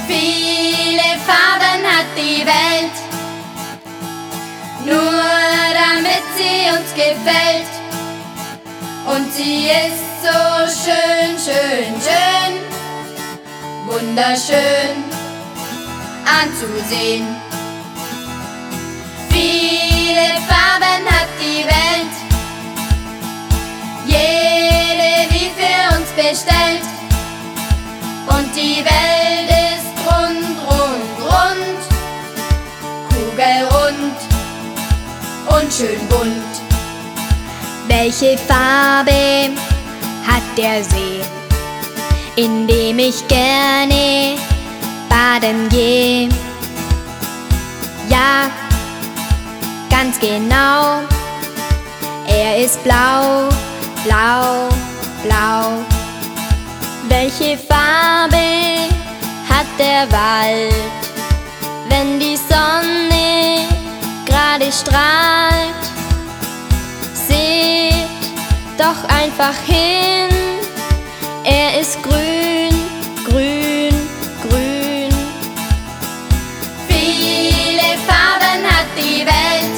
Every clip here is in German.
Viele Farben hat die Welt, nur damit sie uns gefällt. Und sie ist so schön, schön, schön, wunderschön anzusehen. Viele Farben hat die Welt, jede wie für uns bestellt. Und die Welt ist rund, rund, rund, kugelrund und schön bunt. Welche Farbe hat der See, in dem ich gerne baden gehe? Ja, ganz genau, er ist blau, blau, blau. Welche Farbe hat der Wald, wenn die Sonne gerade strahlt? Seht doch einfach hin, er ist grün, grün, grün. Viele Farben hat die Welt,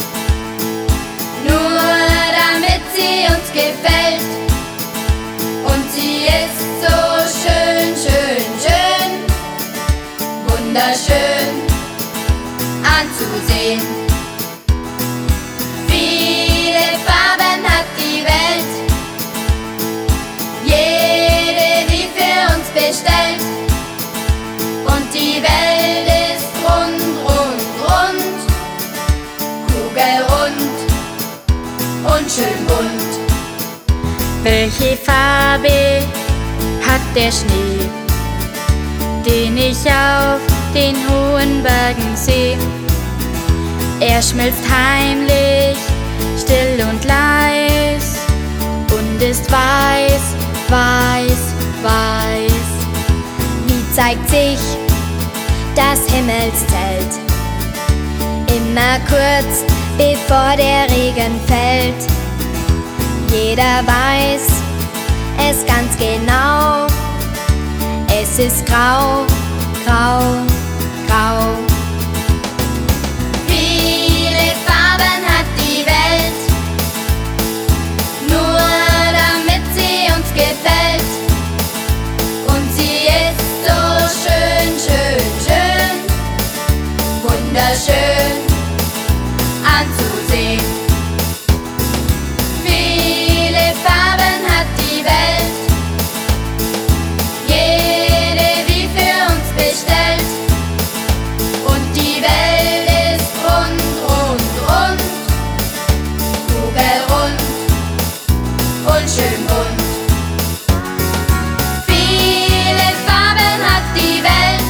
nur damit sie uns gefällt. Und sie ist so schön, schön, schön, wunderschön anzusehen. Viele Farben hat die Welt, jede wie für uns bestellt. Und die Welt ist rund, rund, rund, kugelrund und schön bunt. Welche Farbe hat der Schnee, den ich auf den hohen Bergen sehe? Er schmilzt heimlich, still und leis und ist weiß, weiß, weiß. Wie zeigt sich das Himmelszelt? Immer kurz bevor der Regen fällt. Jeder weiß es ganz genau, es ist grau, grau, grau. Viele Farben hat die Welt, nur damit sie uns gefällt. Und sie ist so schön, schön, schön, wunderschön anzusehen. Viele Farben hat die Welt, jede wie für uns bestellt. Und die Welt ist rund, rund, rund, kugelrund und schön bunt. Viele Farben hat die Welt,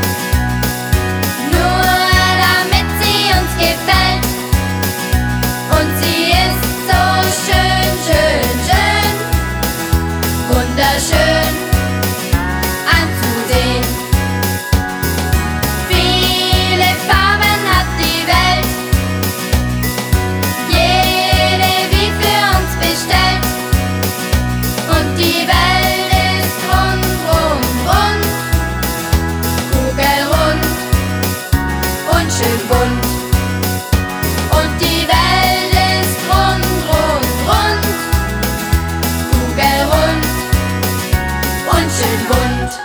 nur damit sie uns gefällt. Und sie ist so schön, schön, schön, wunderschön anzusehen. Viele Farben hat die Welt, jede wie für uns bestellt. Und die Welt ist rund, rund, rund, kugelrund und schön bunt. Und die Welt ist rund, rund, rund, kugelrund und schön bunt.